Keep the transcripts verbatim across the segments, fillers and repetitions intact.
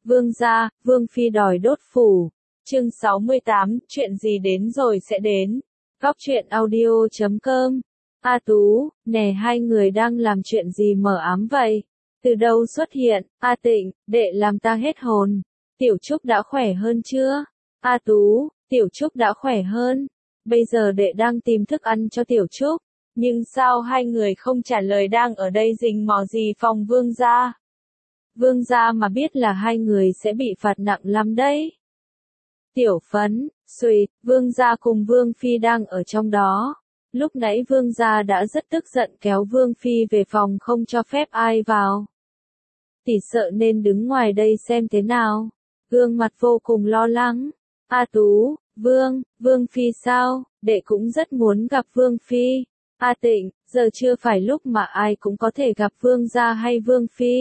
Vương gia, Vương phi đòi đốt phủ. Chương sáu mươi tám, chuyện gì đến rồi sẽ đến. Góc truyện audio chấm com. A Tú, nè hai người đang làm chuyện gì mờ ám vậy? Từ đâu xuất hiện? A Tịnh, đệ làm ta hết hồn. Tiểu Trúc đã khỏe hơn chưa? A Tú, Tiểu Trúc đã khỏe hơn. Bây giờ đệ đang tìm thức ăn cho Tiểu Trúc. Nhưng sao hai người không trả lời đang ở đây rình mò gì phòng Vương gia? Vương gia mà biết là hai người sẽ bị phạt nặng lắm đấy. Tiểu Phấn, Xuy, Vương gia cùng Vương phi đang ở trong đó. Lúc nãy Vương gia đã rất tức giận kéo Vương phi về phòng không cho phép ai vào. Tỷ sợ nên đứng ngoài đây xem thế nào. Gương mặt vô cùng lo lắng. A Tú, Vương, Vương phi sao? Đệ cũng rất muốn gặp Vương phi. A Tịnh, giờ chưa phải lúc mà ai cũng có thể gặp Vương gia hay Vương phi.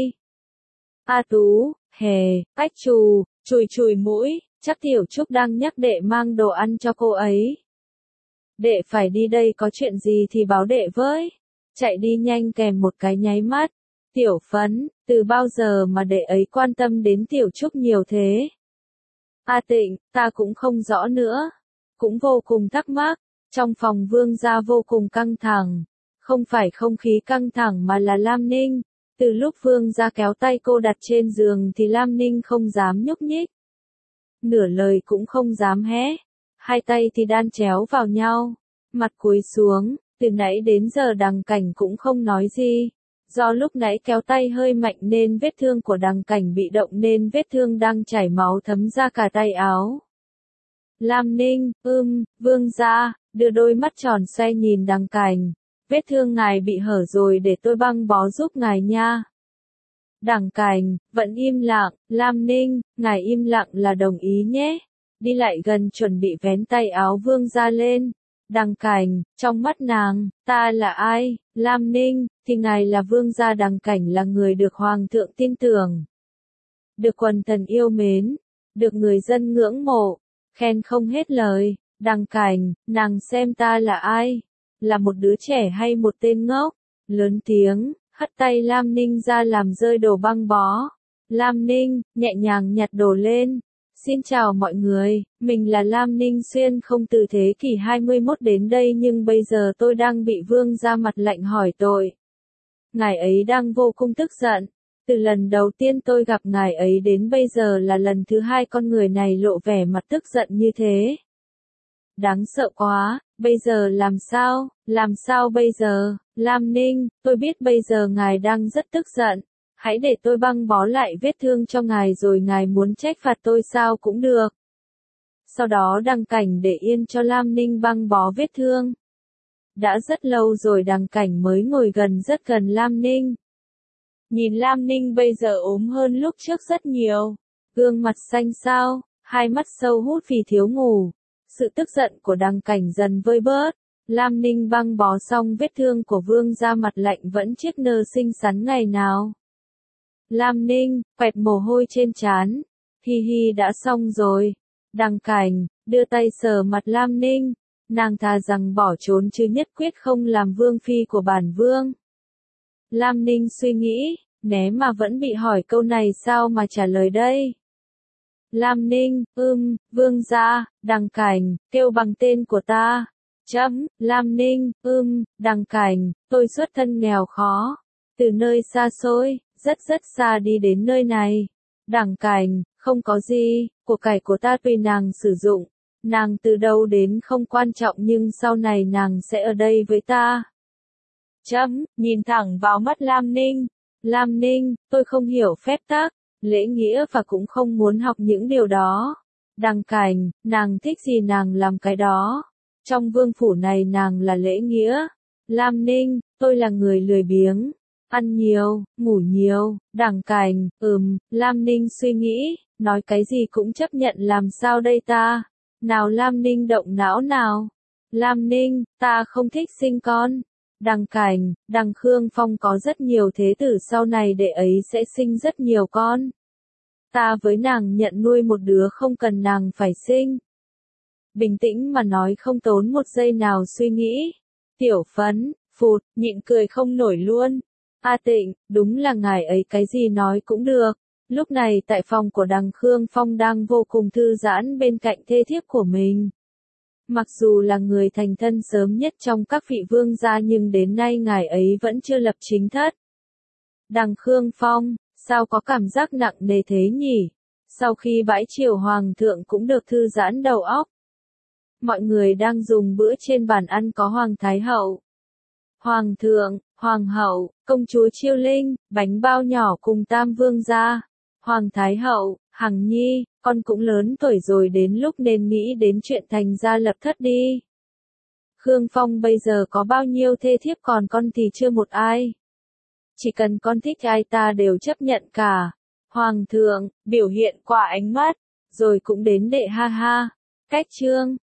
A Tú, hề, Ách Trù, chùi chùi mũi, chắc Tiểu Trúc đang nhắc đệ mang đồ ăn cho cô ấy. Đệ phải đi đây, có chuyện gì thì báo đệ với. Chạy đi nhanh kèm một cái nháy mắt. Tiểu Phấn, từ bao giờ mà đệ ấy quan tâm đến Tiểu Trúc nhiều thế? A Tịnh, ta cũng không rõ nữa. Cũng vô cùng thắc mắc. Trong phòng Vương gia vô cùng căng thẳng. Không phải không khí căng thẳng mà là Lam Ninh. Từ lúc Vương gia kéo tay cô đặt trên giường thì Lam Ninh không dám nhúc nhích. Nửa lời cũng không dám hé. Hai tay thì đan chéo vào nhau. Mặt cúi xuống, từ nãy đến giờ Đằng Cảnh cũng không nói gì. Do lúc nãy kéo tay hơi mạnh nên vết thương của Đằng Cảnh bị động nên vết thương đang chảy máu thấm ra cả tay áo. Lam Ninh, ưm, Vương gia, đưa đôi mắt tròn xoay nhìn Đằng Cảnh. Vết thương ngài bị hở rồi, để tôi băng bó giúp ngài nha. Đằng Cảnh, vẫn im lặng. Lam Ninh, ngài im lặng là đồng ý nhé. Đi lại gần chuẩn bị vén tay áo Vương gia lên. Đằng Cảnh, trong mắt nàng, ta là ai? Lam Ninh, thì ngài là Vương gia. Đằng Cảnh là người được Hoàng thượng tin tưởng. Được quần thần yêu mến. Được người dân ngưỡng mộ. Khen không hết lời. Đằng Cảnh, nàng xem ta là ai? Là một đứa trẻ hay một tên ngốc? Lớn tiếng, hất tay Lam Ninh ra làm rơi đồ băng bó. Lam Ninh, nhẹ nhàng nhặt đồ lên. Xin chào mọi người, mình là Lam Ninh Xuyên, không từ thế kỷ hai mươi mốt đến đây nhưng bây giờ tôi đang bị Vương gia mặt lạnh hỏi tội. Ngài ấy đang vô cùng tức giận. Từ lần đầu tiên tôi gặp ngài ấy đến bây giờ là lần thứ hai con người này lộ vẻ mặt tức giận như thế. Đáng sợ quá, bây giờ làm sao, làm sao bây giờ? Lam Ninh, tôi biết bây giờ ngài đang rất tức giận. Hãy để tôi băng bó lại vết thương cho ngài rồi ngài muốn trách phạt tôi sao cũng được. Sau đó Đằng Cảnh để yên cho Lam Ninh băng bó vết thương. Đã rất lâu rồi Đằng Cảnh mới ngồi gần rất gần Lam Ninh. Nhìn Lam Ninh bây giờ ốm hơn lúc trước rất nhiều. Gương mặt xanh xao, hai mắt sâu hút vì thiếu ngủ. Sự tức giận của Đằng Cảnh dần vơi bớt. Lam Ninh băng bó xong vết thương của Vương gia, mặt lạnh vẫn chiếc nơ xinh xắn ngày nào. Lam Ninh, quẹt mồ hôi trên trán. Hi hi, đã xong rồi. Đằng Cảnh, đưa tay sờ mặt Lam Ninh. Nàng thà rằng bỏ trốn chứ nhất quyết không làm vương phi của bản vương. Lam Ninh suy nghĩ, né mà vẫn bị hỏi câu này sao mà trả lời đây. Lam Ninh, ưm, Vương gia, Đằng Cảnh, kêu bằng tên của ta. Chấm, Lam Ninh, ưm, Đằng Cảnh, tôi xuất thân nghèo khó. Từ nơi xa xôi, rất rất xa đi đến nơi này. Đằng Cảnh, không có gì, của cải của ta tùy nàng sử dụng. Nàng từ đâu đến không quan trọng nhưng sau này nàng sẽ ở đây với ta. Chấm, nhìn thẳng vào mắt Lam Ninh. Lam Ninh, tôi không hiểu phép tắc, lễ nghĩa và cũng không muốn học những điều đó. Đằng Cảnh, nàng thích gì nàng làm cái đó. Trong vương phủ này nàng là lễ nghĩa. Lam Ninh, tôi là người lười biếng. Ăn nhiều, ngủ nhiều. Đằng Cảnh, ừm, Lam Ninh suy nghĩ, nói cái gì cũng chấp nhận làm sao đây ta. Nào Lam Ninh động não nào. Lam Ninh, ta không thích sinh con. Đằng Cảnh, Đằng Khương Phong có rất nhiều thế tử, sau này đệ ấy sẽ sinh rất nhiều con. Ta với nàng nhận nuôi một đứa, không cần nàng phải sinh. Bình tĩnh mà nói, không tốn một giây nào suy nghĩ. Tiểu Phấn, phụt, nhịn cười không nổi luôn. A Tịnh, đúng là ngài ấy cái gì nói cũng được. Lúc này tại phòng của đằng Khương Phong đang vô cùng thư giãn bên cạnh thê thiếp của mình. Mặc dù là người thành thân sớm nhất trong các vị vương gia nhưng đến nay ngài ấy vẫn chưa lập chính thất. Đằng Khương Phong, sao có cảm giác nặng nề thế nhỉ? Sau khi bãi triều hoàng thượng cũng được thư giãn đầu óc. Mọi người đang dùng bữa trên bàn ăn có hoàng thái hậu, hoàng thượng, hoàng hậu, công chúa Chiêu Linh, bánh bao nhỏ cùng tam vương gia. Hoàng thái hậu, Hằng Nhi, con cũng lớn tuổi rồi đến lúc nên nghĩ đến chuyện thành gia lập thất đi. Khương Phong bây giờ có bao nhiêu thê thiếp còn con thì chưa một ai. Chỉ cần con thích ai ta đều chấp nhận cả. Hoàng thượng, biểu hiện qua ánh mắt, rồi cũng đến đệ ha ha. Cách chương